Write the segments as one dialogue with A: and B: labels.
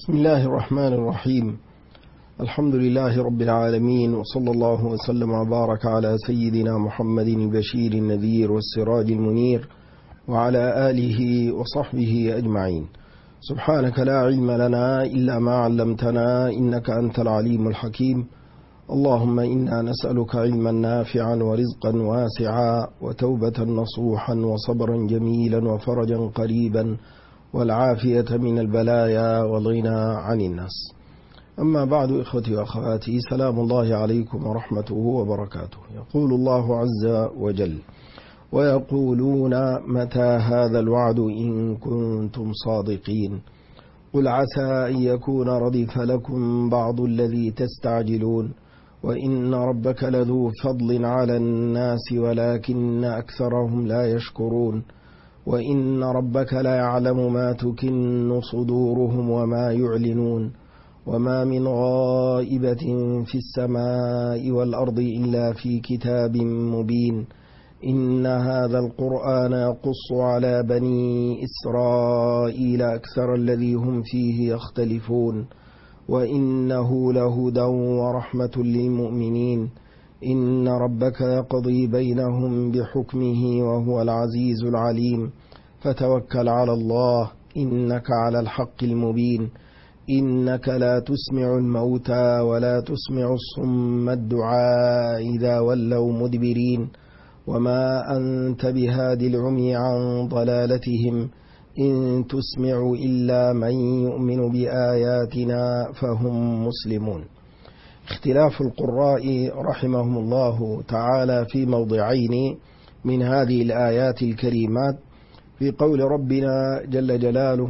A: بسم الله الرحمن الرحيم. الحمد لله رب العالمين، وصلى الله وسلم وبارك على سيدنا محمد البشير النذير والسراج المنير وعلى آله وصحبه أجمعين. سبحانك لا علم لنا إلا ما علمتنا إنك أنت العليم الحكيم. اللهم إنا نسألك علما نافعا ورزقا واسعا وتوبة نصوحا وصبرا جميلا وفرجا قريبا والعافية من البلايا والغنى عن الناس. أما بعد، إخوتي وأخواتي، سلام الله عليكم ورحمته وبركاته. يقول الله عز وجل: ويقولون متى هذا الوعد إن كنتم صادقين قل عسى أن يكون ردف لكم بعض الذي تستعجلون وإن ربك لذو فضل على الناس ولكن أكثرهم لا يشكرون وإن ربك لا يعلم ما تكن صدورهم وما يعلنون وما من غائبة في السماء والأرض إلا في كتاب مبين إن هذا القرآن يقص على بني إسرائيل أكثر الذي هم فيه يختلفون وإنه لهدى ورحمة للمؤمنين إن ربك يقضي بينهم بحكمه وهو العزيز العليم فتوكل على الله إنك على الحق المبين إنك لا تسمع الموتى ولا تسمع الصم الدعاء إذا ولوا مدبرين وما أنت بهاد العمي عن ضلالتهم إن تسمع إلا من يؤمن بآياتنا فهم مسلمون. اختلاف القراء رحمهم الله تعالى في موضعين من هذه الآيات الكريمات في قول ربنا جل جلاله: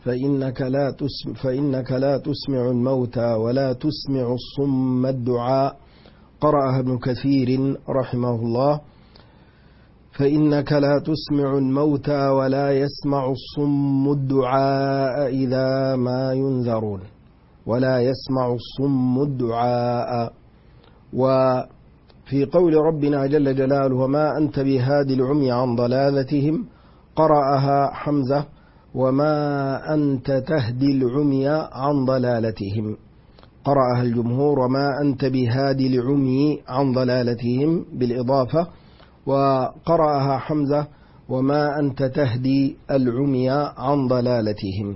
A: فإنك لا تسمع الموتى ولا تسمع الصم الدعاء. قرأها ابن كثير رحمه الله: فإنك لا تسمع الموتى ولا يسمع الصم الدعاء إذا ما ينذرون، ولا يسمع الصم الدعاء. وفي قول ربنا جل جلاله: وما أنت بهاد العمي عن ضلالتهم، قرأها حمزة: وما أنت تهدي العمي عن ضلالتهم. قرأها الجمهور: وما أنت بهادي العمي عن ضلالتهم بالإضافة. وقرأها حمزة: وما أنت تهدي العمي عن ضلالتهم.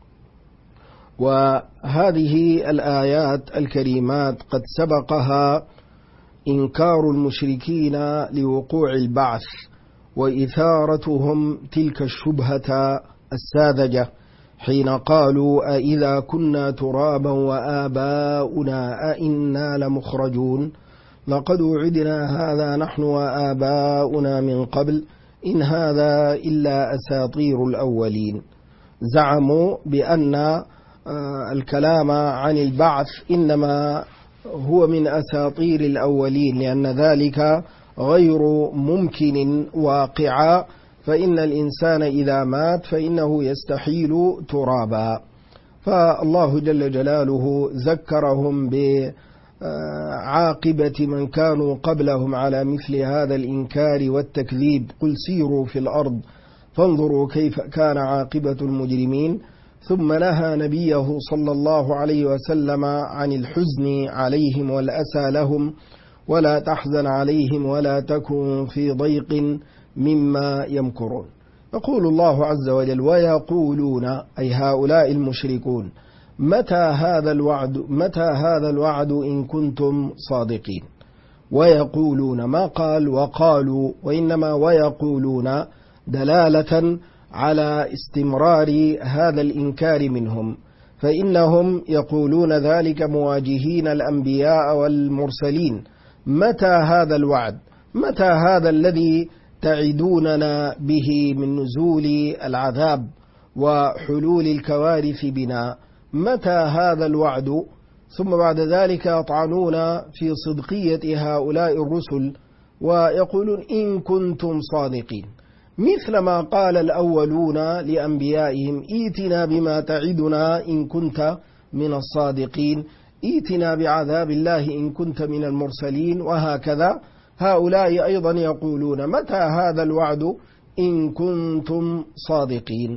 A: وهذه الآيات الكريمات قد سبقها إنكار المشركين لوقوع البعث وإثارتهم تلك الشبهة الساذجة حين قالوا: أإذا كنا ترابا وآباؤنا أئنا لمخرجون لقد وعدنا هذا نحن وآباؤنا من قبل إن هذا إلا أساطير الأولين. زعموا بأن الكلام عن البعث إنما هو من أساطير الأولين لأن ذلك غير ممكن واقعا، فإن الإنسان إذا مات فإنه يستحيل ترابا. فالله جل جلاله ذكرهم بعاقبة من كانوا قبلهم على مثل هذا الإنكار والتكذيب: قل سيروا في الأرض فانظروا كيف كان عاقبة المجرمين. ثم نهى نبيه صلى الله عليه وسلم عن الحزن عليهم والأسى لهم: ولا تحزن عليهم ولا تكن في ضيق مما يمكرون. يقول الله عز وجل: ويقولون، أي هؤلاء المشركون: متى هذا الوعد إن كنتم صادقين. ويقولون، ما قال وقالوا، وإنما ويقولون دلالة على استمرار هذا الإنكار منهم، فإنهم يقولون ذلك مواجهين الأنبياء والمرسلين: متى هذا الوعد؟ متى هذا الذي تعدوننا به من نزول العذاب وحلول الكوارث بنا؟ متى هذا الوعد؟ ثم بعد ذلك يطعنون في صدقية هؤلاء الرسل ويقولون: إن كنتم صادقين، مثل ما قال الأولون لأنبيائهم: إيتنا بما تعدنا إن كنت من الصادقين، إيتنا بعذاب الله إن كنت من المرسلين. وهكذا هؤلاء أيضا يقولون: متى هذا الوعد إن كنتم صادقين.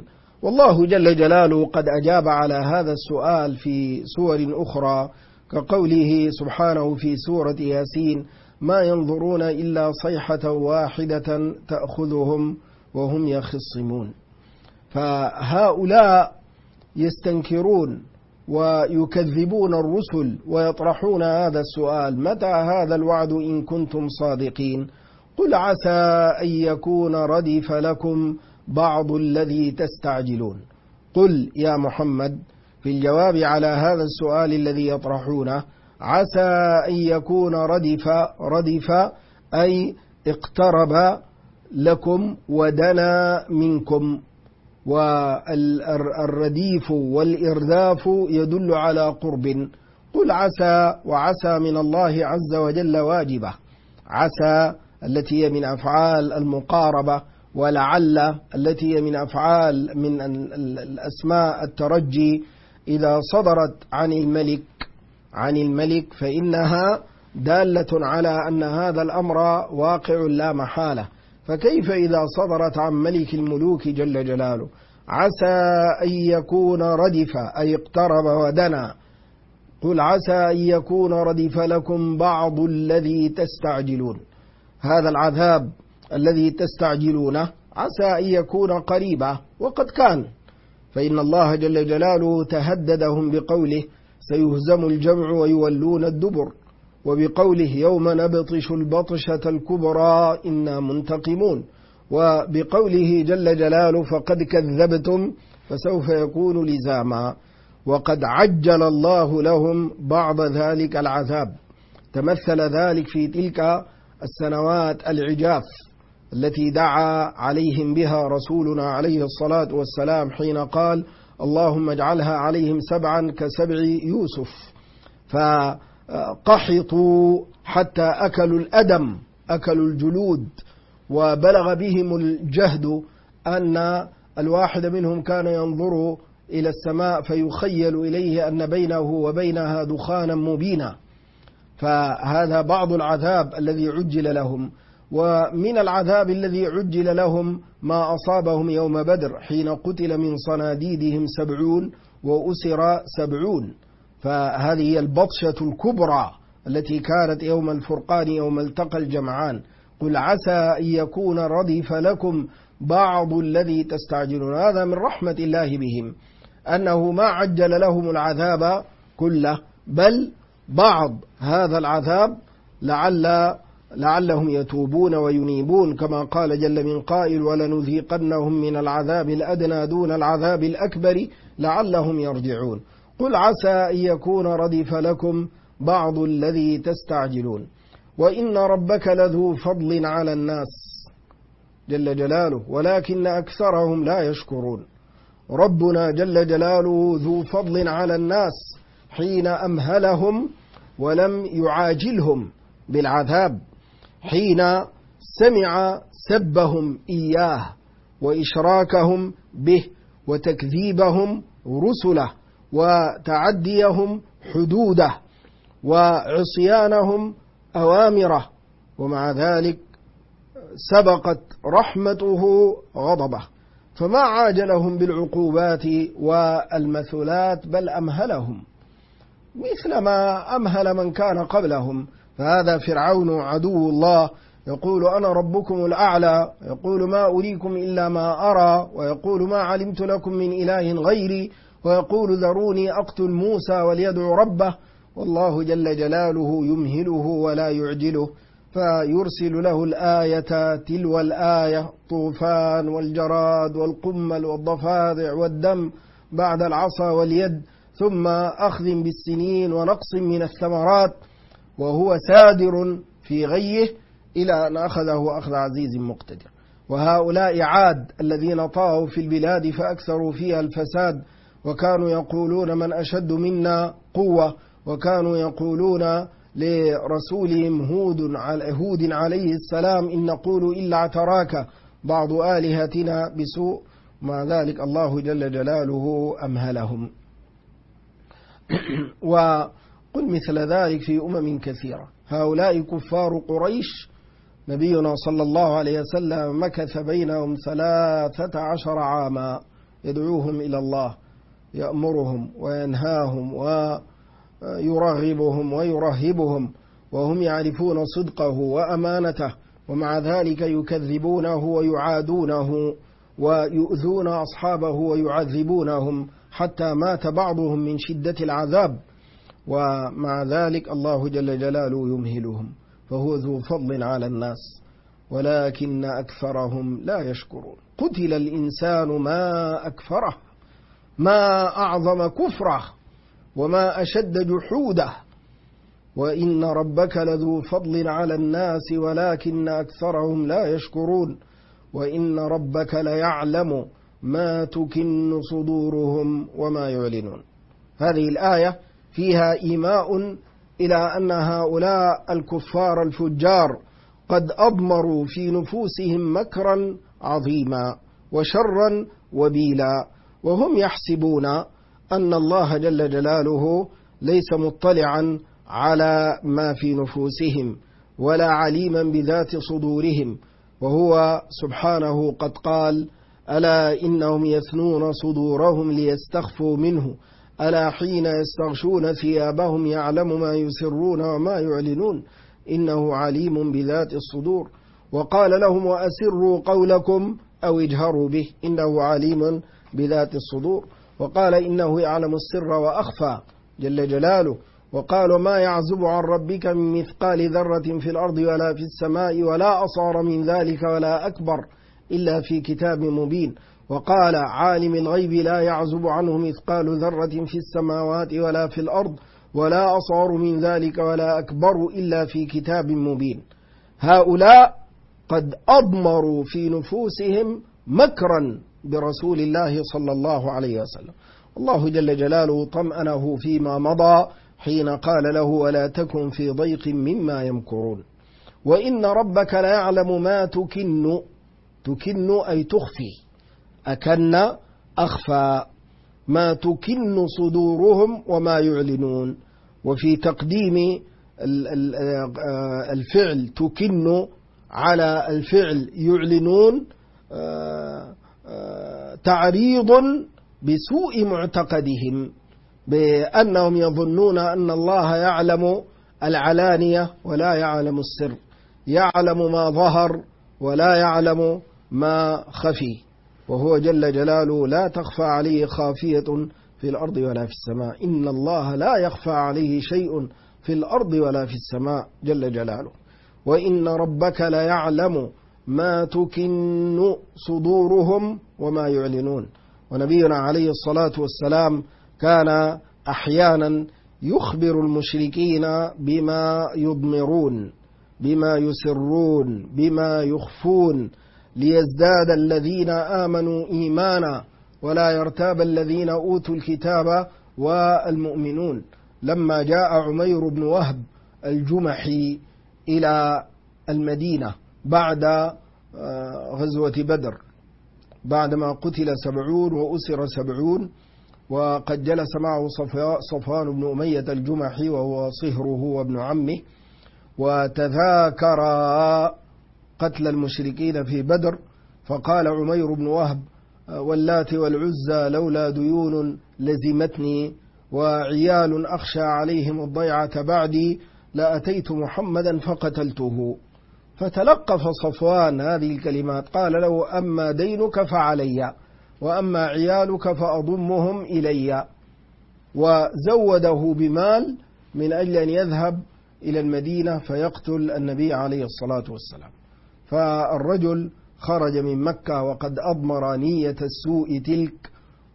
A: والله جل جلاله قد أجاب على هذا السؤال في سور أخرى، كقوله سبحانه في سورة ياسين: ما ينظرون إلا صيحة واحدة تأخذهم وهم يخصمون. فهؤلاء يستنكرون ويكذبون الرسل ويطرحون هذا السؤال: متى هذا الوعد إن كنتم صادقين؟ قل عسى أن يكون ردف لكم بعض الذي تستعجلون. قل يا محمد في الجواب على هذا السؤال الذي يطرحونه: عسى أن يكون ردف أي اقترب لكم ودنا منكم، والرديف والإرداف يدل على قرب. قل عسى، وعسى من الله عز وجل واجبة، عسى التي هي من أفعال المقاربة، ولعل التي هي من أفعال من الأسماء الترجي، إذا صدرت عن الملك فإنها دالة على أن هذا الأمر واقع لا محالة، فكيف إذا صدرت عن ملك الملوك جل جلاله؟ عسى أن يكون ردف أي اقترب ودنا. قل عسى أن يكون ردف لكم بعض الذي تستعجلون، هذا العذاب الذي تستعجلونه عسى أن يكون قريبا، وقد كان، فإن الله جل جلاله تهددهم بقوله: سيهزم الجمع ويولون الدبر، وبقوله: يوم نبطش البطشة الكبرى إنا منتقمون، وبقوله جل جلاله: فقد كذبتم فسوف يكون لزاما. وقد عجل الله لهم بعض ذلك العذاب، تمثل ذلك في تلك السنوات العجاف التي دعا عليهم بها رسولنا عليه الصلاة والسلام حين قال: اللهم اجعلها عليهم 7 كسبع يوسف، فقحطوا حتى أكلوا الأدم، أكلوا الجلود، وبلغ بهم الجهد أن الواحد منهم كان ينظر إلى السماء فيخيل إليه أن بينه وبينها دخانا مبينا. فهذا بعض العذاب الذي عجل لهم. ومن العذاب الذي عجل لهم ما أصابهم يوم بدر، حين قتل من صناديدهم 70 وأسر 70. فهذه هي البطشة الكبرى التي كانت يوم الفرقان، يوم التقى الجمعان. قل عسى أن يكون ردف لكم بعض الذي تستعجلون. هذا من رحمة الله بهم، أنه ما عجل لهم العذاب كله، بل بعض هذا العذاب لعلهم يتوبون وينيبون، كما قال جل من قائل: ولنذيقنهم من العذاب الأدنى دون العذاب الأكبر لعلهم يرجعون. قل عسى أن يكون ردف لكم بعض الذي تستعجلون، وإن ربك لذو فضل على الناس جل جلاله ولكن أكثرهم لا يشكرون. ربنا جل جلاله ذو فضل على الناس حين أمهلهم ولم يعاجلهم بالعذاب، حين سمع سبهم إياه وإشراكهم به وتكذيبهم رسله وتعديهم حدوده وعصيانهم أوامره، ومع ذلك سبقت رحمته غضبه، فما عاجلهم بالعقوبات والمثلات، بل أمهلهم مثل ما أمهل من كان قبلهم. فهذا فرعون عدو الله، يقول: أنا ربكم الأعلى، يقول: ما أريكم إلا ما أرى، ويقول: ما علمت لكم من إله غيري، ويقول: ذروني أقتل موسى وليدعو ربه. والله جل جلاله يمهله ولا يعجله، فيرسل له الآية تلو الآية: طوفان والجراد والقمل والضفادع والدم بعد العصا واليد، ثم أخذ بالسنين ونقص من الثمرات، وهو سادر في غيه إلى أن أخذه أخذ عزيز مقتدر. وهؤلاء عاد الذين طغوا في البلاد فأكثروا فيها الفساد، وكانوا يقولون: من أشد منا قوة، وكانوا يقولون لرسولهم هود عليه السلام: إن نقول إلا اعتراك بعض آلهتنا بسوء. مع ذلك الله جل جلاله أمهلهم. وقل مثل ذلك في كثيرة. هؤلاء كفار قريش، نبينا صلى الله عليه وسلم مكث بينهم 13 عاما، يدعوهم إلى الله، يأمرهم وينهاهم ويرغبهم ويرهبهم، وهم يعرفون صدقه وأمانته، ومع ذلك يكذبونه ويعادونه ويؤذون أصحابه ويعذبونهم حتى مات بعضهم من شدة العذاب، ومع ذلك الله جل جلاله يمهلهم، فهو ذو فضل على الناس ولكن أكثرهم لا يشكرون. قتل الإنسان ما أكفره، ما أعظم كفره، وما أشد جحوده، وإن ربك لذو فضل على الناس ولكن أكثرهم لا يشكرون، وإن ربك ليعلم ما تكن صدورهم وما يعلنون. هذه الآية فيها إيماء إلى أن هؤلاء الكفار الفجار قد أضمروا في نفوسهم مكرا عظيما وشرا وبيلا، وهم يحسبون أن الله جل جلاله ليس مطلعا على ما في نفوسهم ولا عليما بذات صدورهم، وهو سبحانه قد قال: ألا إنهم يثنون صدورهم ليستخفوا منه، ألا حين يستغشون ثيابهم يعلم ما يسرون وما يعلنون إنه عليم بذات الصدور. وقال لهم: وأسروا قولكم أو اجهروا به إنه عليم بذات الصدور. وقال: إنه يعلم السر وأخفى جل جلاله. وقالوا: ما يعزب عن ربك من مثقال ذرة في الأرض ولا في السماء ولا أصغر من ذلك ولا أكبر إلا في كتاب مبين. وقال: عالم الغيب لا يعزب عنه مثقال ذرة في السماوات ولا في الأرض ولا أصغر من ذلك ولا أكبر إلا في كتاب مبين. هؤلاء قد أضمروا في نفوسهم مكرا برسول الله صلى الله عليه وسلم. الله جل جلاله طمأنه فيما مضى حين قال له: ولا تكن في ضيق مما يمكرون، وإن ربك لا يعلم ما تكن أي تخفي، أكن أخفى، ما تكن صدورهم وما يعلنون. وفي تقديم الفعل تكن على الفعل يعلنون تعريض بسوء معتقدهم، بأنهم يظنون أن الله يعلم العلانية ولا يعلم السر، يعلم ما ظهر ولا يعلم ما خفي، وهو جل جلاله لا تخفى عليه خافية في الأرض ولا في السماء، إن الله لا يخفى عليه شيء في الأرض ولا في السماء جل جلاله. وإن ربك لا يعلم ما تكن صدورهم وما يعلنون. ونبينا عليه الصلاة والسلام كان أحيانا يخبر المشركين بما يضمرون، بما يسرون، بما يخفون، ليزداد الذين آمنوا إيمانا ولا يرتاب الذين أوتوا الكتاب والمؤمنون. لما جاء عمير بن وهب الجمحي إلى المدينة بعد غزوة بدر، بعدما قتل 70 وأسر 70، وقد جلس معه صفوان بن أمية الجمحي وهو صهره وابن عمه، وتذاكرا قتل المشركين في بدر. فقال عمير بن وهب: واللات والعزى لولا ديون لزمتني وعيال أخشى عليهم الضيعة بعدي لأتيت محمدا فقتلته. فتلقف صفوان هذه الكلمات، قال له: أما دينك فعلي، وأما عيالك فأضمهم إلي، وزوده بمال من أجل أن يذهب إلى المدينة فيقتل النبي عليه الصلاة والسلام. فالرجل خرج من مكة وقد أضمر نية السوء تلك،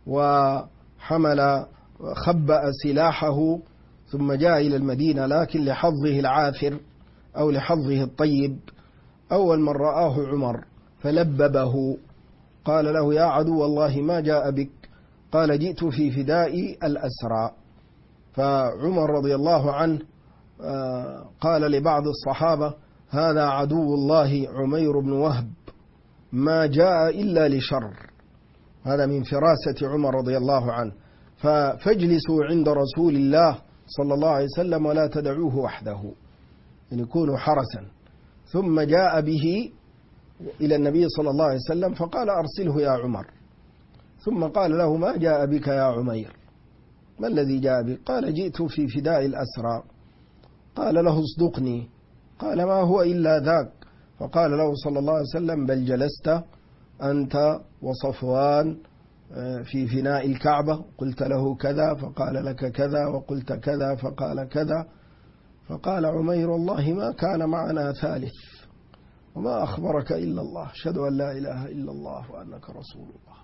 A: وحمل خبأ سلاحه ثم جاء إلى المدينة، لكن لحظه العاثر أو لحظه الطيب أول من رآه عمر فلببه، قال له: يا عدو الله ما جاء بك؟ قال: جئت في فداء الأسرى. فعمر رضي الله عنه قال لبعض الصحابة: هذا عدو الله عمير بن وهب ما جاء إلا لشر. هذا من فراسة عمر رضي الله عنه. فاجلسوا عند رسول الله صلى الله عليه وسلم ولا تدعوه وحده، أن يكونوا حرسا. ثم جاء به إلى النبي صلى الله عليه وسلم فقال: أرسله يا عمر. ثم قال له: ما جاء بك يا عمير؟ ما الذي جاء بك؟ قال: جئت في فداء الأسرى. قال له: اصدقني. قال: ما هو إلا ذاك. فقال له صلى الله عليه وسلم: بل جلست أنت وصفوان في فناء الكعبة، قلت له كذا فقال لك كذا، وقلت كذا فقال كذا. فقال عمير: والله ما كان معنا ثالث، وما أخبرك إلا الله، أشهد أن لا إله إلا الله وأنك رسول الله.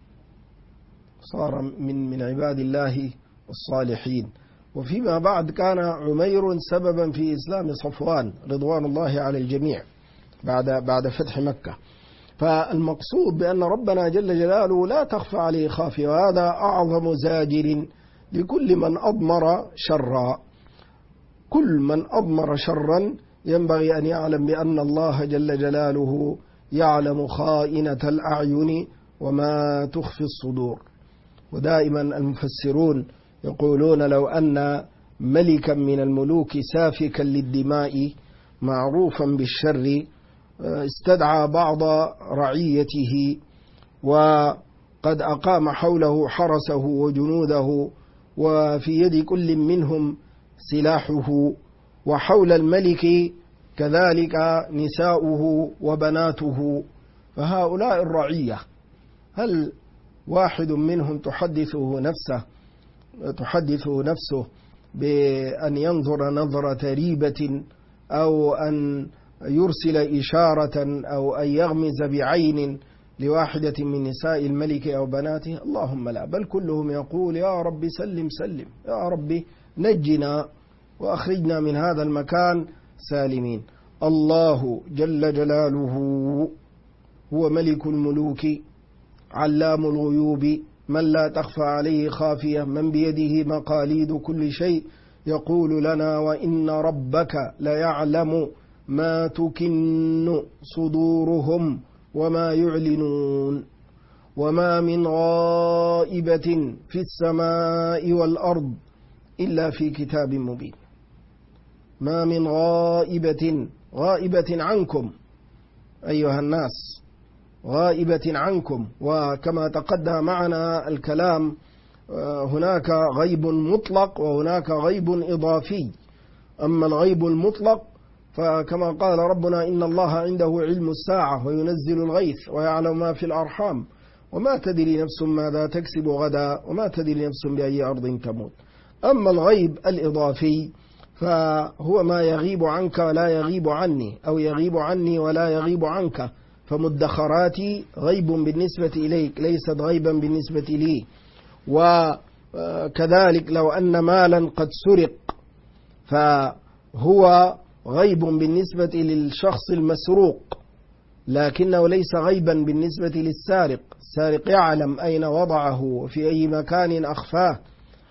A: صار من عباد الله الصالحين. وفيما بعد كان عمير سببا في إسلام صفوان رضوان الله على الجميع بعد فتح مكة. فالمقصود بأن ربنا جل جلاله لا تخفى عليه خافية، وهذا أعظم زاجر لكل من أضمر شرا. كل من أضمر شرا ينبغي أن يعلم بأن الله جل جلاله يعلم خائنة الأعين وما تخفي الصدور. ودائما المفسرون يقولون: لو أن ملكا من الملوك سافكا للدماء معروفا بالشر استدعى بعض رعيته، وقد أقام حوله حرسه وجنوده، وفي يد كل منهم سلاحه، وحول الملك كذلك نساؤه وبناته، فهؤلاء الرعية هل واحد منهم تحدثه نفسه بأن ينظر نظرة ريبة، أو أن يرسل إشارة، أو أن يغمز بعين لواحدة من نساء الملك أو بناته؟ اللهم لا، بل كلهم يقول: يا رب سلم سلم، يا رب نجنا وأخرجنا من هذا المكان سالمين. الله جل جلاله هو ملك الملوك علام الغيوب، من لا تخفى عليه خافية، من بيده مقاليد كل شيء، يقول لنا: وإن ربك ليعلم ما تكن صدورهم وما يعلنون. وما من غائبة في السماء والأرض إلا في كتاب مبين. ما من غائبة عنكم أيها الناس، غائبة عنكم. وكما تقدم معنا الكلام، هناك غيب مطلق وهناك غيب إضافي. أما الغيب المطلق فكما قال ربنا: إن الله عنده علم الساعة وينزل الغيث ويعلم ما في الأرحام وما تدري نفس ماذا تكسب غدا وما تدري نفس بأي أرض تموت. أما الغيب الإضافي فهو ما يغيب عنك ولا يغيب عني، أو يغيب عني ولا يغيب عنك. فمدخراتي غيب بالنسبة إليك، ليست غيبا بالنسبة لي. وكذلك لو أن مالا قد سرق فهو غيب بالنسبة للشخص المسروق، لكنه ليس غيبا بالنسبة للسارق. السارق يعلم أين وضعه وفي أي مكان أخفاه.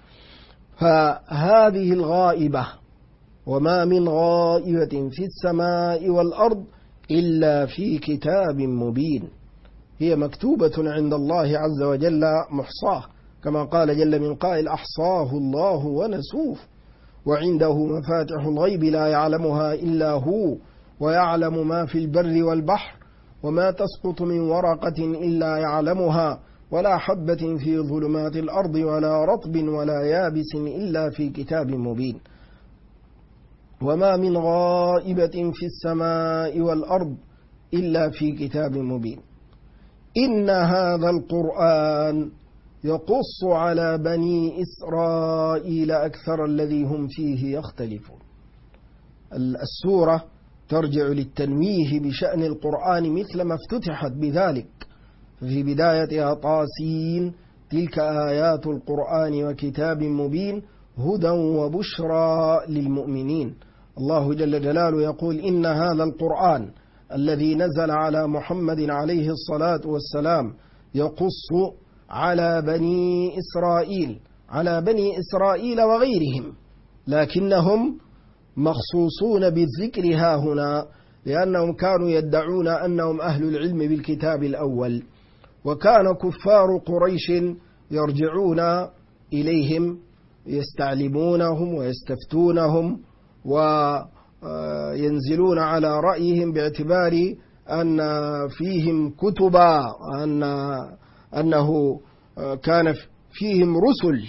A: فهذه الغائبة، وما من غائبة في السماء والأرض إلا في كتاب مبين، هي مكتوبة عند الله عز وجل محصاه، كما قال جل من قائل: أحصاه الله ونسوه، وعنده مفاتح الغيب لا يعلمها إلا هو، ويعلم ما في البر والبحر، وما تسقط من ورقة إلا يعلمها، ولا حبة في ظلمات الأرض ولا رطب ولا يابس إلا في كتاب مبين. وما من غائبة في السماء والأرض إلا في كتاب مبين. إن هذا القرآن يقص على بني إسرائيل أكثر الذي هم فيه يختلفون. السورة ترجع للتنويه بشأن القرآن مثل ما افتتحت بذلك. في بدايتها: طاسين تلك آيات القرآن وكتاب مبين هدى وبشرى للمؤمنين. الله جل جلاله يقول: إن هذا القرآن الذي نزل على محمد عليه الصلاة والسلام يقص على بني إسرائيل وغيرهم، لكنهم مخصوصون بالذكر ها هنا لأنهم كانوا يدعون أنهم أهل العلم بالكتاب الأول، وكان كفار قريش يرجعون إليهم يستعلمونهم ويستفتونهم وينزلون على رأيهم باعتبار أن فيهم كتبا، أن أنه كان فيهم رسل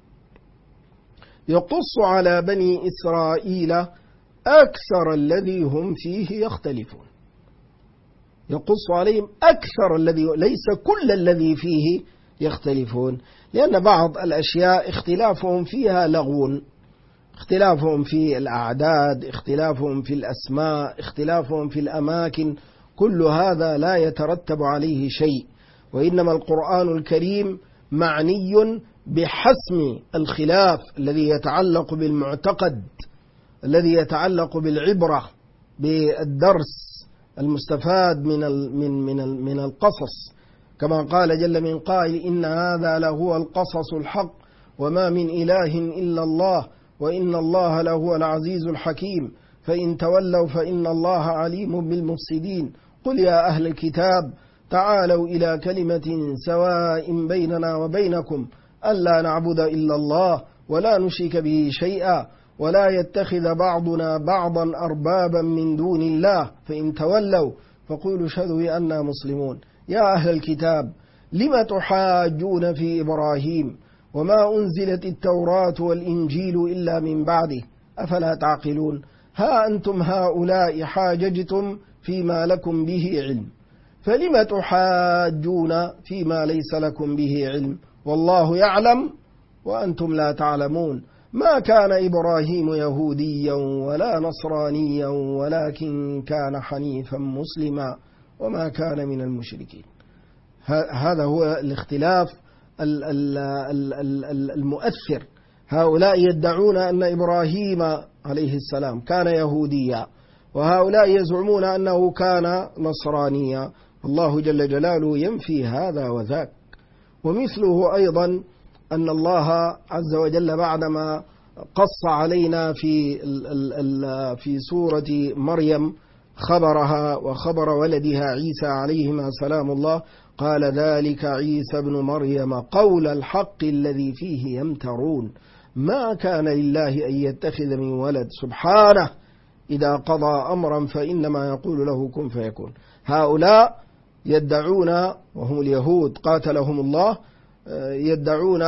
A: يقص على بني إسرائيل أكثر الذي هم فيه يختلفون، يقص عليهم أكثر الذي، ليس كل الذي فيه يختلفون، لأن بعض الأشياء اختلافهم فيها لغو، اختلافهم في الأعداد، اختلافهم في الأسماء، اختلافهم في الأماكن، كل هذا لا يترتب عليه شيء، وإنما القرآن الكريم معني بحسم الخلاف الذي يتعلق بالمعتقد، الذي يتعلق بالعبرة، بالدرس المستفاد من القصص، كما قال جل من قائل إن هذا لهو القصص الحق وما من إله إلا الله وإن الله لهو العزيز الحكيم فإن تولوا فإن الله عليم بالمفسدين قل يا أهل الكتاب تعالوا إلى كلمة سواء بيننا وبينكم ألا نعبد إلا الله ولا نشرك به شيئا ولا يتخذ بعضنا بعضا أربابا من دون الله فإن تولوا فقولوا اشهدوا بأننا مسلمون. يا أهل الكتاب لم تحاجون في إبراهيم وما أنزلت التوراة والإنجيل إلا من بعده أفلا تعقلون. ها أنتم هؤلاء حاججتم فيما لكم به علم فلم تحاجون فيما ليس لكم به علم والله يعلم وأنتم لا تعلمون. ما كان إبراهيم يهوديا ولا نصرانيا ولكن كان حنيفا مسلما وما كان من المشركين. هذا هو الاختلاف المؤثر. هؤلاء يدعون أن إبراهيم عليه السلام كان يهوديا وهؤلاء يزعمون أنه كان نصرانيا. الله جل جلاله ينفي هذا وذاك. ومثله أيضا أن الله عز وجل بعدما قص علينا في سورة مريم خبرها وخبر ولدها عيسى عليهما سلام الله قال ذلك عيسى ابن مريم قول الحق الذي فيه يمترون ما كان لله أن يتخذ من ولد سبحانه إذا قضى أمرا فإنما يقول له كن فيكون. هؤلاء يدعون وهم اليهود قاتلهم الله يدعون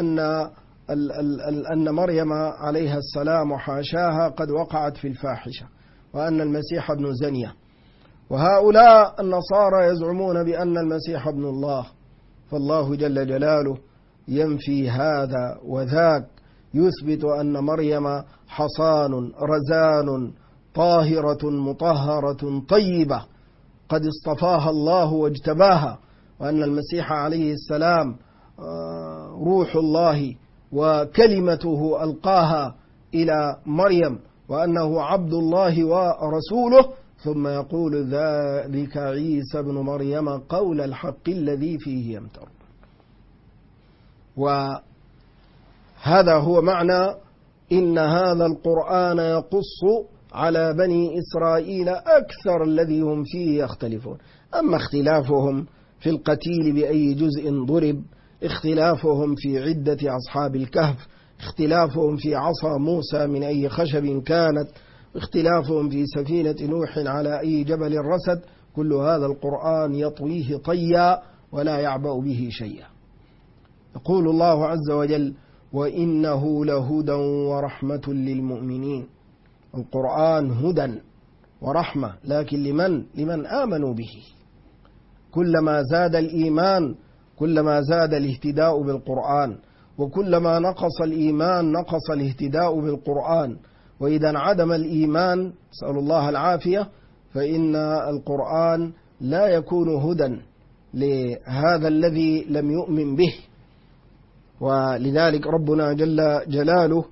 A: أن مريم عليها السلام وحاشاها قد وقعت في الفاحشة وأن المسيح ابن زنية. وهؤلاء النصارى يزعمون بأن المسيح ابن الله. فالله جل جلاله ينفي هذا وذاك يثبت أن مريم حصان رزان طاهرة مطهرة طيبة قد اصطفاها الله واجتباها وأن المسيح عليه السلام روح الله وكلمته ألقاها إلى مريم وأنه عبد الله ورسوله ثم يقول ذلك عيسى بن مريم قول الحق الذي فيه يمتر. وهذا هو معنى إن هذا القرآن يقص على بني إسرائيل أكثر الذي هم فيه يختلفون. أما اختلافهم في القتيل بأي جزء ضرب، اختلافهم في عدة أصحاب الكهف، اختلافهم في عصا موسى من أي خشب كانت، اختلافهم في سفينة نوح على أي جبل رست، كل هذا القرآن يطويه طيا ولا يعبأ به شيئا. يقول الله عز وجل وإنه لهدى ورحمة للمؤمنين. القرآن هدى ورحمة لكن لمن آمنوا به. كلما زاد الإيمان كلما زاد الاهتداء بالقرآن وكلما نقص الإيمان نقص الاهتداء بالقرآن. وإذا انعدم الإيمان نسأل الله العافية فإن القرآن لا يكون هدى لهذا الذي لم يؤمن به. ولذلك ربنا جل جلاله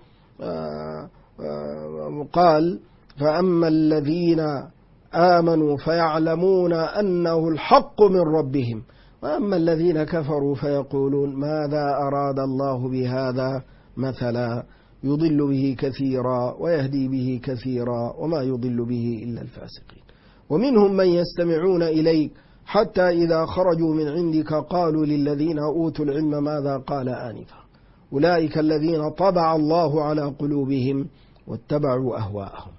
A: قال فأما الذين آمنوا فيعلمون أنه الحق من ربهم وأما الذين كفروا فيقولون ماذا أراد الله بهذا مثلا يضل به كثيرا ويهدي به كثيرا وما يضل به إلا الفاسقين. ومنهم من يستمعون إليك حتى إذا خرجوا من عندك قالوا للذين أوتوا العلم ماذا قال آنفا أولئك الذين طبع الله على قلوبهم واتبعوا أهواءهم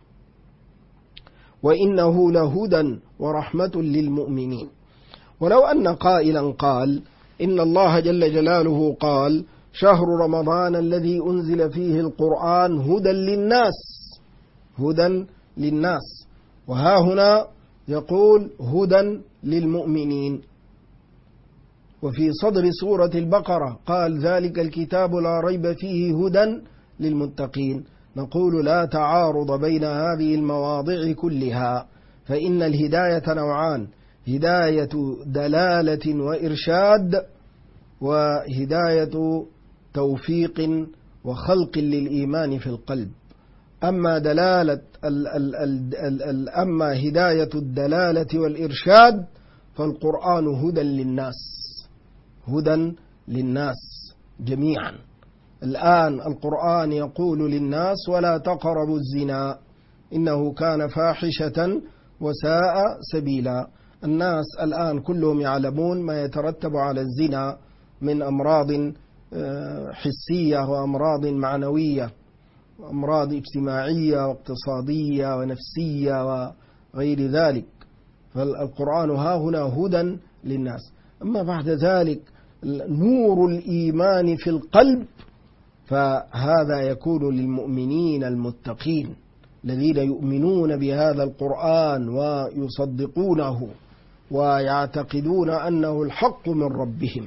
A: وإنه لهدى ورحمة للمؤمنين. ولو أن قائلا قال إن الله جل جلاله قال: شهر رمضان الذي أنزل فيه القرآن هدى للناس، هدى للناس، وها هنا يقول هدى للمؤمنين. وفي صدر سورة البقرة قال: ذلك الكتاب لا ريب فيه هدى للمتقين. نقول: لا تعارض بين هذه المواضع كلها، فإن الهداية نوعان: هداية دلالة وإرشاد، وهداية توفيق وخلق للإيمان في القلب. أما أما هداية الدلالة والإرشاد فالقرآن هدى للناس، هدى للناس جميعا. الآن القرآن يقول للناس: ولا تقربوا الزنا إنه كان فاحشة وساء سبيلا. الناس الآن كلهم يعلمون ما يترتب على الزنا من أمراض حسية وأمراض معنوية وأمراض اجتماعية واقتصادية ونفسية وغير ذلك. فالقرآن ها هنا هدى للناس. أما بعد ذلك نور الإيمان في القلب فهذا يكون للمؤمنين المتقين الذين يؤمنون بهذا القرآن ويصدقونه ويعتقدون أنه الحق من ربهم.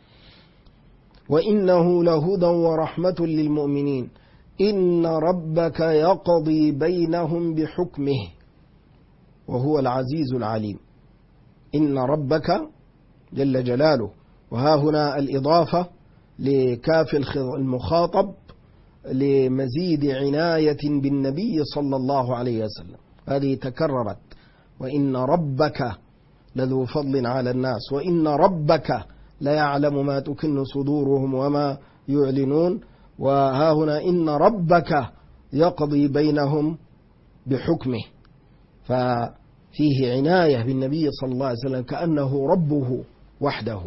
A: وإنه لهدى ورحمة للمؤمنين. إن ربك يقضي بينهم بحكمه وهو العزيز العليم. إن ربك جل جلاله، وها هنا الإضافة لكاف المخاطب لمزيد عناية بالنبي صلى الله عليه وسلم، هذه تكررت: وإن ربك لذو فضل على الناس، وإن ربك لا يعلم ما تكن صدورهم وما يعلنون. وها هنا إن ربك يقضي بينهم بحكمه، ففيه عناية بالنبي صلى الله عليه وسلم كأنه ربه وحده.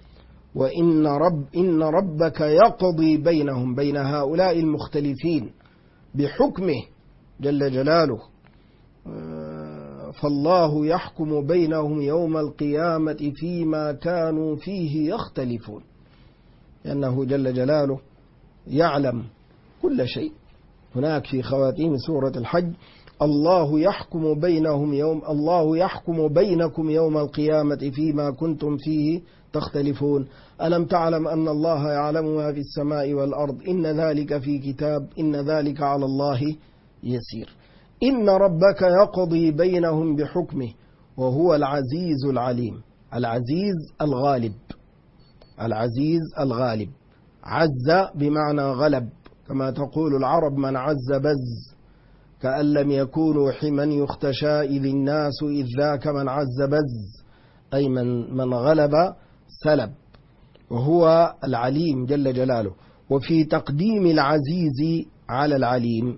A: إن ربك يقضي بينهم، بين هؤلاء المختلفين، بحكمه جل جلاله. فالله يحكم بينهم يوم القيامة فيما كانوا فيه يختلفون، لأنه جل جلاله يعلم كل شيء. هناك في خواتيم سورة الحج: الله يحكم بينكم يوم القيامة فيما كنتم فيه تختلفون. ألم تعلم أن الله يعلم ما في السماء والأرض إن ذلك في كتاب إن ذلك على الله يسير. إن ربك يقضي بينهم بحكمه وهو العزيز العليم. العزيز الغالب، العزيز الغالب. عز بمعنى غلب، كما تقول العرب: من عز بز، كأن لم يكونوا حما يختشى إذ الناس إذ ذاك من عز بز، أي من غلب سلب. وهو العليم جل جلاله. وفي تقديم العزيز على العليم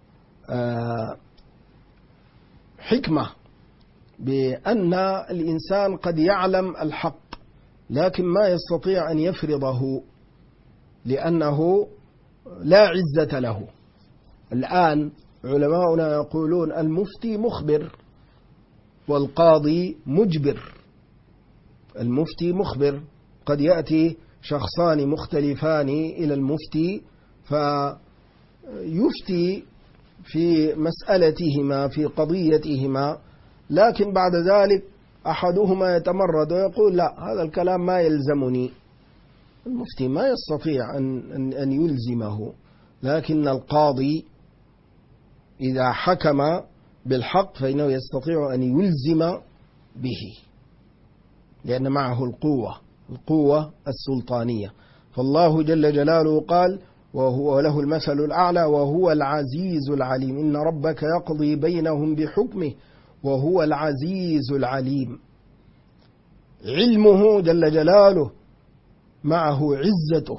A: حكمة، بأن الإنسان قد يعلم الحق لكن ما يستطيع أن يفرضه لأنه لا عزة له. الآن علماؤنا يقولون: المفتي مخبر والقاضي مجبر. المفتي مخبر، قد يأتي شخصان مختلفان إلى المفتي فيفتي في مسألتهما في قضيتهما، لكن بعد ذلك أحدهما يتمرد ويقول: لا، هذا الكلام ما يلزمني. المفتي ما يستطيع أن يلزمه، لكن القاضي إذا حكم بالحق فإنه يستطيع أن يلزم به، لأن معه القوة السلطانية. فالله جل جلاله قال: وهو له المثل الأعلى وهو العزيز العليم. إن ربك يقضي بينهم بحكمه وهو العزيز العليم. علمه جل جلاله معه عزته،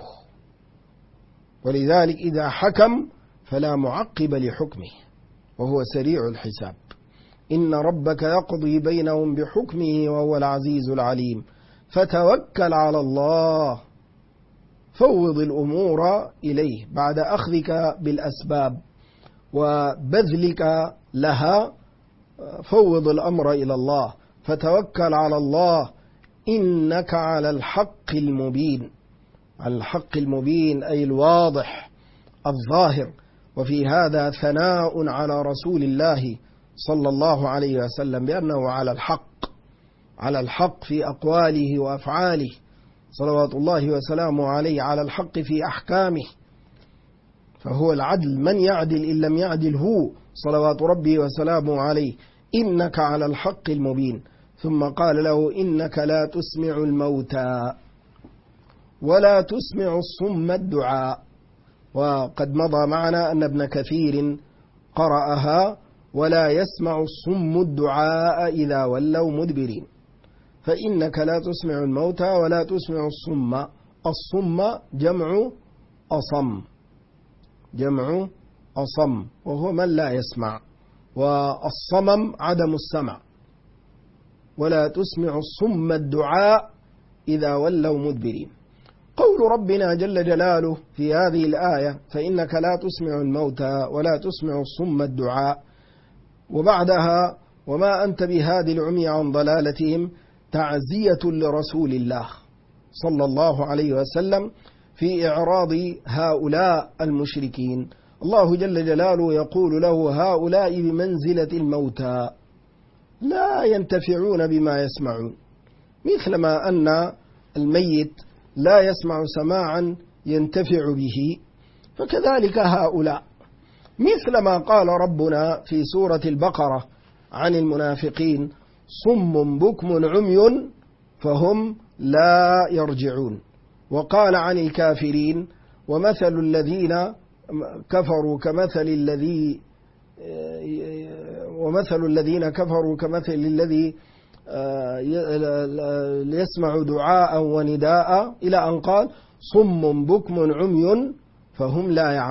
A: ولذلك إذا حكم فلا معقب لحكمه وهو سريع الحساب. إن ربك يقضي بينهم بحكمه وهو العزيز العليم. فتوكل على الله، فوض الأمور إليه بعد أخذك بالأسباب وبذلك لها. فوض الأمر إلى الله، فتوكل على الله إنك على الحق المبين. على الحق المبين أي الواضح الظاهر. وفي هذا ثناء على رسول الله صلى الله عليه وسلم بأنه على الحق في أقواله وأفعاله صلوات الله وسلامه عليه، على الحق في أحكامه، فهو العدل، من يعدل إن لم يعدل هو صلوات ربي وسلامه عليه. إنك على الحق المبين. ثم قال له إنك لا تسمع الموتى ولا تسمع الصم الدعاء. وقد مضى معنا أن ابن كثير قرأها ولا يسمع الصم الدعاء إذا ولوا مدبرين. فإنك لا تسمع الموتى ولا تسمع الصم. الصم جمع أصم وهو من لا يسمع، والصمم عدم السمع. ولا تسمع الصم الدعاء إذا ولوا مدبرين. قول ربنا جل جلاله في هذه الآية فإنك لا تسمع الموتى ولا تسمع الصم الدعاء، وبعدها وما أنت بهادي العمي عن ضلالتهم، تعزية لرسول الله صلى الله عليه وسلم في إعراض هؤلاء المشركين. الله جل جلاله يقول له هؤلاء بمنزلة الموتى لا ينتفعون بما يسمعون، مثلما أن الميت لا يسمع سماعا ينتفع به، فكذلك هؤلاء، مثلما قال ربنا في سورة البقرة عن المنافقين صم بكم عمي فهم لا يرجعون. وقال عن الكافرين ومثل الذين كفروا كمثل الذي يسمع دعاء ونداء، إلى أن قال صم بكم عمي فهم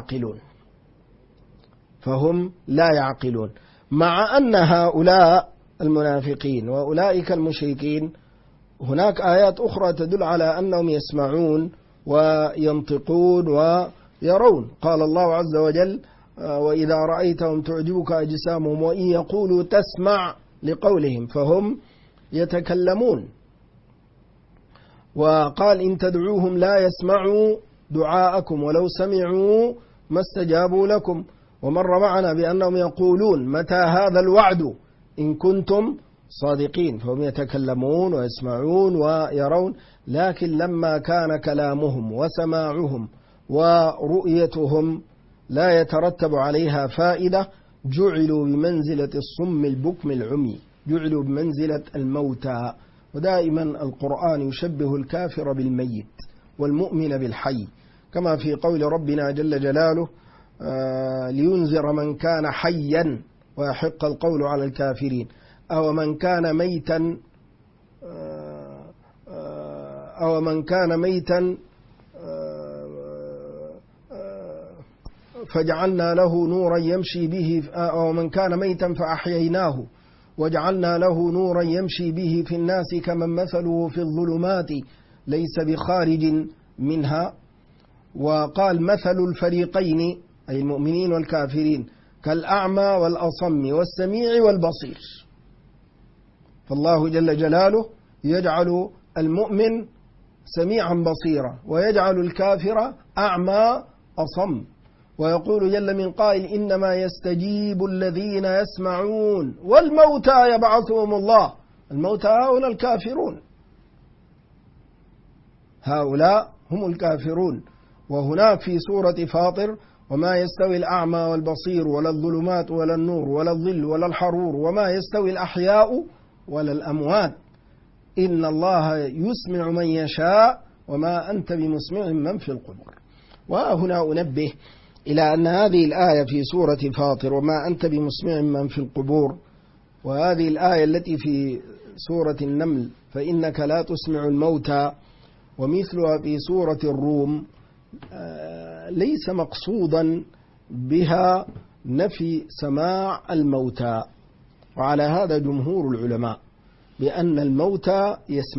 A: لا يعقلون. مع أن هؤلاء المنافقين وأولئك المشركين هناك آيات أخرى تدل على أنهم يسمعون وينطقون ويرون. قال الله عز وجل وإذا رأيتهم تعجبك أجسامهم وإن يقولوا تسمع لقولهم فهم يتكلمون. وقال إن تدعوهم لا يسمعوا دعاءكم ولو سمعوا ما استجابوا لكم. ومر معنا بأنهم يقولون متى هذا الوعد إن كنتم صادقين، فهم يتكلمون ويسمعون ويرون، لكن لما كان كلامهم وسماعهم ورؤيتهم لا يترتب عليها فائدة جعلوا بمنزلة الصم البكم العمي، جعلوا بمنزلة الموتى. ودائما القرآن يشبه الكافر بالميت والمؤمن بالحي، كما في قول ربنا جل جلاله لينذر من كان حيا ويحق القول على الكافرين أو من كان ميتا فجعلنا له نورا يمشي به، أو من كان ميتا فأحييناه وجعلنا له نورا يمشي به في الناس كمن مثله في الظلمات ليس بخارج منها. وقال مثل الفريقين أي المؤمنين والكافرين كالأعمى والأصم والسميع والبصير. فالله جل جلاله يجعل المؤمن سميعا بصيرا ويجعل الكافر أعمى أصم. ويقول جل من قائل إنما يستجيب الذين يسمعون والموتى يبعثهم الله. الموتى هؤلاء الكافرون، هؤلاء هم الكافرون. وهناك في سورة فاطر وما يستوي الأعمى والبصير ولا الظلمات ولا النور ولا الظل ولا الحرور وما يستوي الأحياء ولا الأموات إن الله يسمع من يشاء وما أنت بمسمع من في القبور. وهنا أنبه إلى أن هذه الآية في سورة فاطر وما أنت بمسمع من في القبور، وهذه الآية التي في سورة النمل فإنك لا تسمع الموتى، ومثلها في سورة الروم، ليس مقصودا بها نفي سماع الموتى. وعلى هذا جمهور العلماء بأن الموتى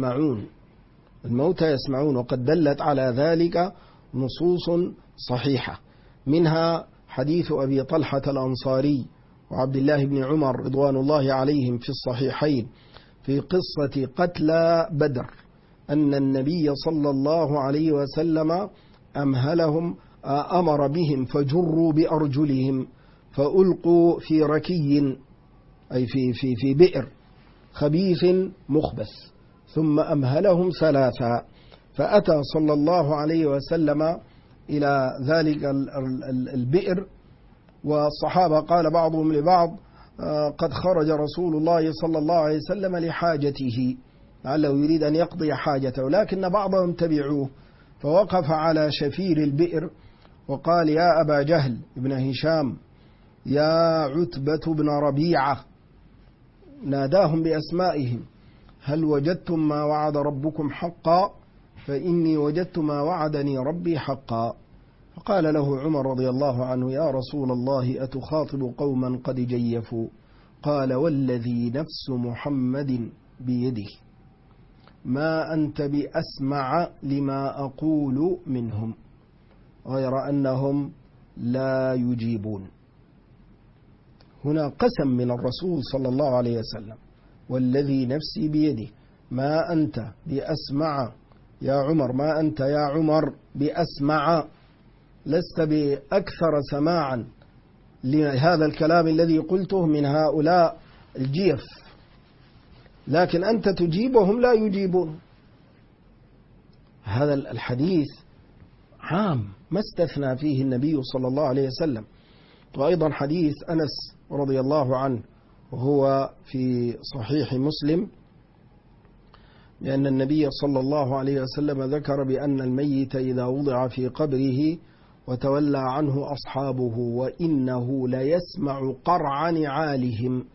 A: يسمعون، وقد دلت على ذلك نصوص صحيحة، منها حديث أبي طلحة الأنصاري وعبد الله بن عمر رضوان الله عليهم في الصحيحين في قصة قتلى بدر أن النبي صلى الله عليه وسلم أمهلهم، أمر بهم فجروا بأرجلهم فألقوا في ركي، أي في بئر خبيث مخبث، ثم أمهلهم ثلاثا. فأتى صلى الله عليه وسلم إلى ذلك البئر، والصحابة قال بعضهم لبعض قد خرج رسول الله صلى الله عليه وسلم لحاجته، لعله يريد أن يقضي حاجته، لكن بعضهم تبعوه، فوقف على شفير البئر وقال: يا أبا جهل ابن هشام، يا عتبة بن ربيعة، ناداهم بأسمائهم: هل وجدتم ما وعد ربكم حقا؟ فإني وجدت ما وعدني ربي حقا. فقال له عمر رضي الله عنه: يا رسول الله، أتخاطب قوما قد جيفوا؟ قال: والذي نفس محمد بيده ما أنت بأسمع لما أقول منهم، غير أنهم لا يجيبون. هنا قسم من الرسول صلى الله عليه وسلم: والذي نفسي بيده ما أنت بأسمع يا عمر، ما أنت يا عمر بأسمع، لست بأكثر سماعا لهذا الكلام الذي قلته من هؤلاء الجيف، لكن أنت تجيب وهم لا يجيبون. هذا الحديث عام ما استثنى فيه النبي صلى الله عليه وسلم. وأيضا حديث أنس رضي الله عنه وهو في صحيح مسلم، لأن النبي صلى الله عليه وسلم ذكر بأن الميت إذا وضع في قبره وتولى عنه أصحابه وإنه ليسمع قرع نعالهم،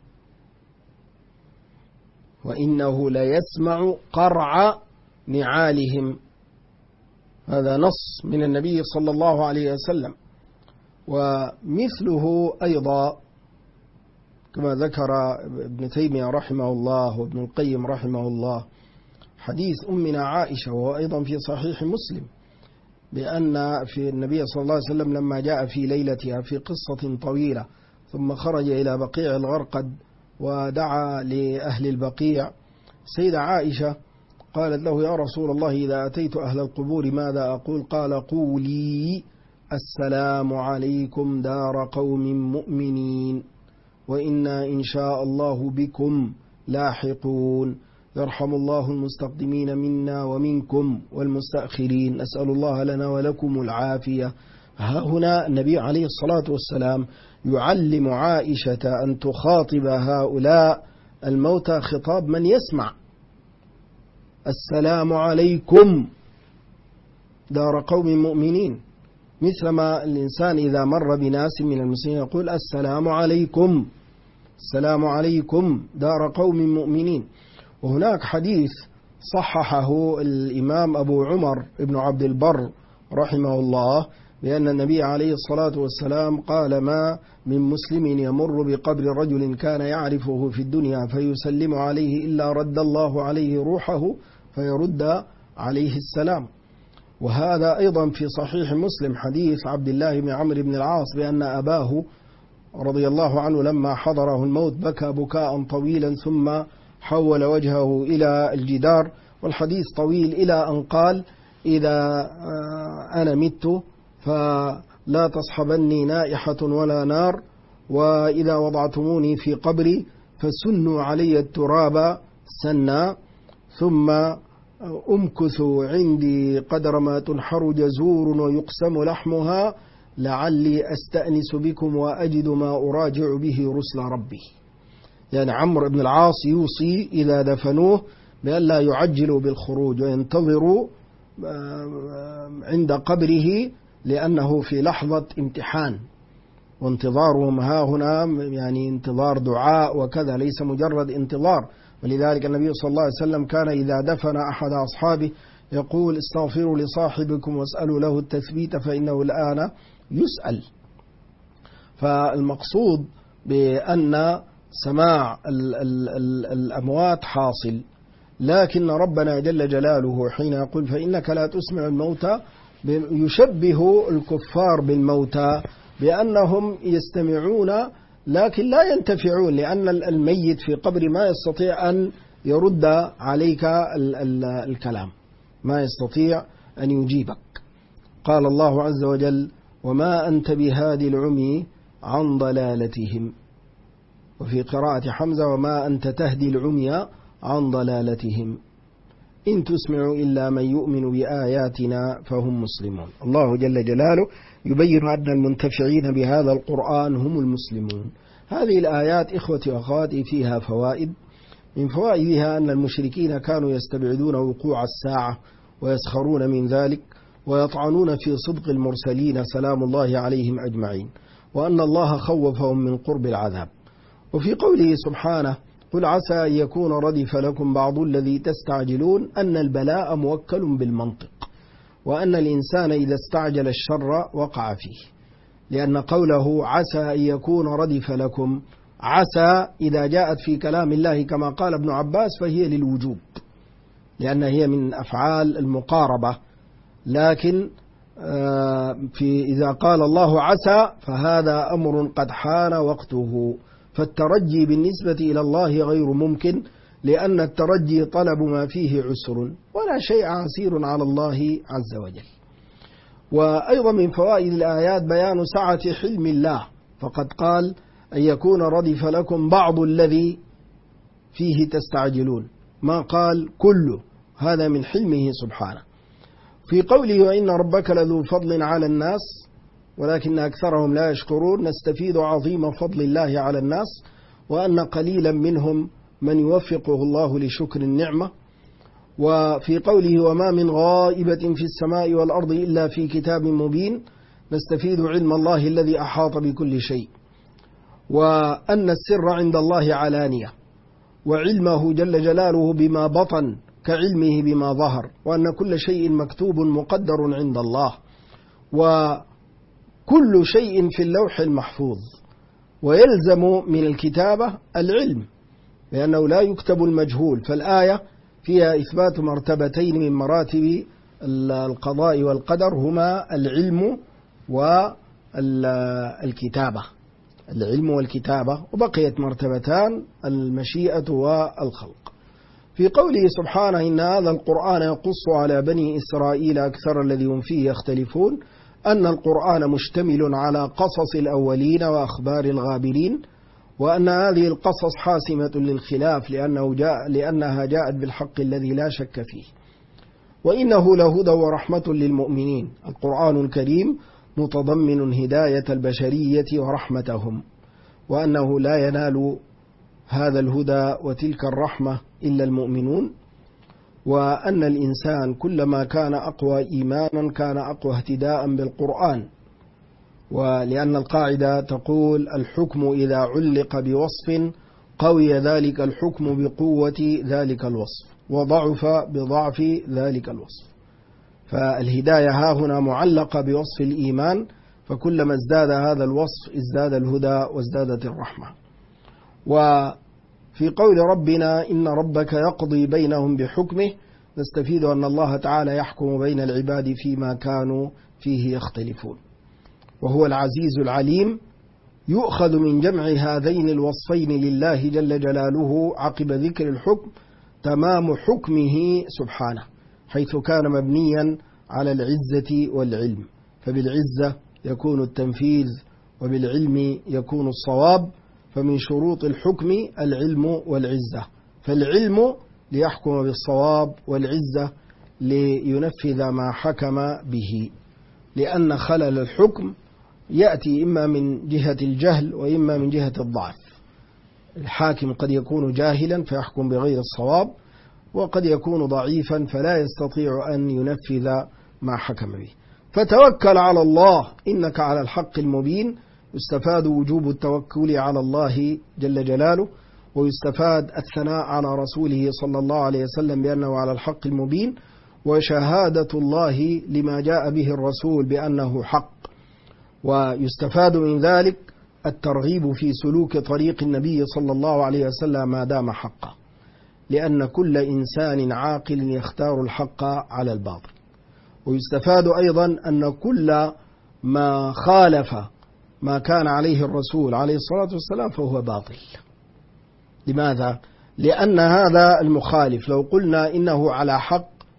A: وإنه ليسمع قرع نعالهم. هذا نص من النبي صلى الله عليه وسلم. ومثله أيضا كما ذكر ابن تيمية رحمه الله وابن القيم رحمه الله حديث أمنا عائشة، وهو أيضا في صحيح مسلم، بأن في النبي صلى الله عليه وسلم لما جاء في ليلتها في قصة طويلة ثم خرج إلى بقيع الغرقد ودعا لأهل البقيع، سيدة عائشة قالت له: يا رسول الله، إذا أتيت أهل القبور ماذا أقول؟ قال: قولي: السلام عليكم دار قوم مؤمنين، وإنا إن شاء الله بكم لاحقون، يرحم الله المستقدمين منا ومنكم والمستأخرين، نسأل الله لنا ولكم العافية. هنا النبي عليه الصلاة والسلام يعلم عائشة أن تخاطب هؤلاء الموتى خطاب من يسمع: السلام عليكم دار قوم مؤمنين، مثلما الإنسان إذا مر بناس من المسلمين يقول: السلام عليكم، السلام عليكم دار قوم مؤمنين. وهناك حديث صححه الإمام أبو عمر ابن عبد البر رحمه الله، بأن النبي عليه الصلاة والسلام قال: ما من مسلم يمر بقبر رجل كان يعرفه في الدنيا فيسلم عليه إلا رد الله عليه روحه فيرد عليه السلام. وهذا أيضا في صحيح مسلم حديث عبد الله بن عمرو بن العاص بأن أباه رضي الله عنه لما حضره الموت بكى بكاء طويلا ثم حول وجهه إلى الجدار، والحديث طويل إلى أن قال: إذا أنا مت فلا تصحبني نائحة ولا نار، وإذا وضعتموني في قبري فسنوا علي التراب سنا، ثم أمكثوا عندي قدر ما تنحر جزور ويقسم لحمها، لعلي أستأنس بكم وأجد ما أراجع به رسل ربي. يعني عمرو بن العاص يوصي إذا دفنوه بأن لا يعجلوا بالخروج وينتظروا عند قبره، لأنه في لحظة امتحان، وانتظارهم ها هنا يعني انتظار دعاء وكذا، ليس مجرد انتظار. ولذلك النبي صلى الله عليه وسلم كان إذا دفن أحد أصحابه يقول: استغفروا لصاحبكم واسألوا له التثبيت فإنه الآن يسأل. فالمقصود بأن سماع الأموات حاصل، لكن ربنا جل جلاله حين يقول: فإنك لا تسمع الموتى، يشبه الكفار بالموتى بأنهم يستمعون لكن لا ينتفعون، لأن الميت في قبر ما يستطيع أن يرد عليك الكلام. ما يستطيع أن يجيبك. قال الله عز وجل: وما أنت بهادي العمي عن ضلالتهم. وفي قراءة حمزة: وما أنت تهدي العمي عن ضلالتهم إن تسمع إلا من يؤمن بآياتنا فهم مسلمون. الله جل جلاله يبين أن المنتفعين بهذا القرآن هم المسلمون. هذه الآيات إخوتي وأخواتي فيها فوائد. من فوائدها أن المشركين كانوا يستبعدون وقوع الساعة ويسخرون من ذلك ويطعنون في صدق المرسلين سلام الله عليهم أجمعين، وأن الله خوفهم من قرب العذاب. وفي قوله سبحانه: قل عسى أن يكون ردف لكم بعض الذي تستعجلون، أن البلاء موكل بالمنطق، وأن الإنسان إذا استعجل الشر وقع فيه، لأن قوله عسى أن يكون ردف لكم، عسى إذا جاءت في كلام الله كما قال ابن عباس فهي للوجوب، لأن هي من أفعال المقاربة، لكن إذا قال الله عسى فهذا أمر قد حان وقته، فالترجي بالنسبة إلى الله غير ممكن، لأن الترجي طلب ما فيه عسر، ولا شيء عسير على الله عز وجل. وأيضا من فوائد الآيات بيان سعة حلم الله، فقد قال: أن يكون ردف لكم بعض الذي فيه تستعجلون، ما قال كله، هذا من حلمه سبحانه. في قوله: وإن ربك لذو فضل على الناس ولكن أكثرهم لا يشكرون، نستفيد عظيم فضل الله على الناس، وأن قليلا منهم من يوفقه الله لشكر النعمة. وفي قوله: وما من غائبة في السماء والأرض إلا في كتاب مبين، نستفيد علم الله الذي أحاط بكل شيء، وأن السر عند الله علانية، وعلمه جل جلاله بما بطن كعلمه بما ظهر، وأن كل شيء مكتوب مقدر عند الله، وكل شيء في اللوح المحفوظ. ويلزم من الكتابة العلم، لأنه لا يكتب المجهول. فالآية فيها إثبات مرتبتين من مراتب القضاء والقدر، هما العلم والكتابة، العلم والكتابة، وبقيت مرتبتان المشيئة والخلق. في قوله سبحانه: إن هذا القرآن يقص على بني إسرائيل أكثر الذي هم فيه يختلفون، أن القرآن مشتمل على قصص الأولين وأخبار الغابرين، وأن هذه القصص حاسمة للخلاف لأنها جاءت بالحق الذي لا شك فيه. وإنه لهدى ورحمة للمؤمنين. القرآن الكريم متضمن هداية البشرية ورحمتهم، وأنه لا ينال هذا الهدى وتلك الرحمة إلا المؤمنون، وأن الإنسان كلما كان أقوى إيمانا كان أقوى اهتداء بالقرآن. ولأن القاعدة تقول: الحكم إذا علق بوصف قوي ذلك الحكم بقوة ذلك الوصف، وضعف بضعف ذلك الوصف. فالهداية ها هنا معلقة بوصف الإيمان، فكلما ازداد هذا الوصف ازداد الهدى وازدادت الرحمة. وفي قول ربنا: إن ربك يقضي بينهم بحكمه، نستفيد أن الله تعالى يحكم بين العباد فيما كانوا فيه يختلفون، وهو العزيز العليم. يؤخذ من جمع هذين الوصفين لله جل جلاله عقب ذكر الحكم تمام حكمه سبحانه، حيث كان مبنيا على العزة والعلم، فبالعزة يكون التنفيذ وبالعلم يكون الصواب. فمن شروط الحكم العلم والعزة، فالعلم ليحكم بالصواب، والعزة لينفذ ما حكم به، لأن خلل الحكم يأتي إما من جهة الجهل وإما من جهة الضعف. الحاكم قد يكون جاهلا فيحكم بغير الصواب، وقد يكون ضعيفا فلا يستطيع أن ينفذ ما حكم به. فتوكل على الله إنك على الحق المبين. يستفاد وجوب التوكل على الله جل جلاله، ويستفاد الثناء على رسوله صلى الله عليه وسلم بأنه على الحق المبين، وشهادة الله لما جاء به الرسول بأنه حق. ويستفاد من ذلك الترغيب في سلوك طريق النبي صلى الله عليه وسلم ما دام حقا، لأن كل إنسان عاقل يختار الحق على الباطل. ويستفاد أيضا أن كل ما خالف ما كان عليه الرسول عليه الصلاة والسلام فهو باطل. لماذا؟ لأن هذا المخالف لو قلنا إنه على حق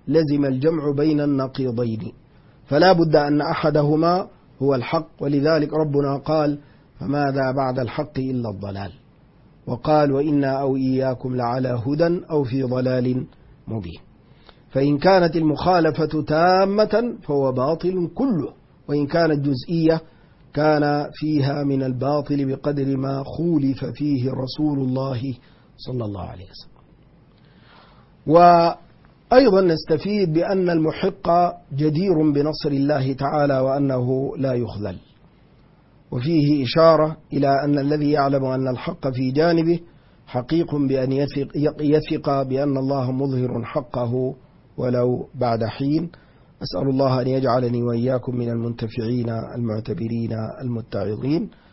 A: لزم الجمع بين النقيضين، فلا بد أن أحدهما هو الحق. ولذلك ربنا قال: فماذا بعد الحق إلا الضلال. وقال: وإنا أو إياكم لعلى هدى أو في ضلال مبين. فإن كانت المخالفة تامة فهو باطل كله، وإن كانت جزئية كان فيها من الباطل بقدر ما خولف فيه رسول الله صلى الله عليه وسلم. وأيضا نستفيد بأن المحق جدير بنصر الله تعالى وأنه لا يخذل، وفيه إشارة إلى أن الذي يعلم أن الحق في جانبه حقيق بأن يثق بأن الله مظهر حقه ولو بعد حين. أسأل الله أن يجعلني وإياكم من المنتفعين المعتبرين المتعظين.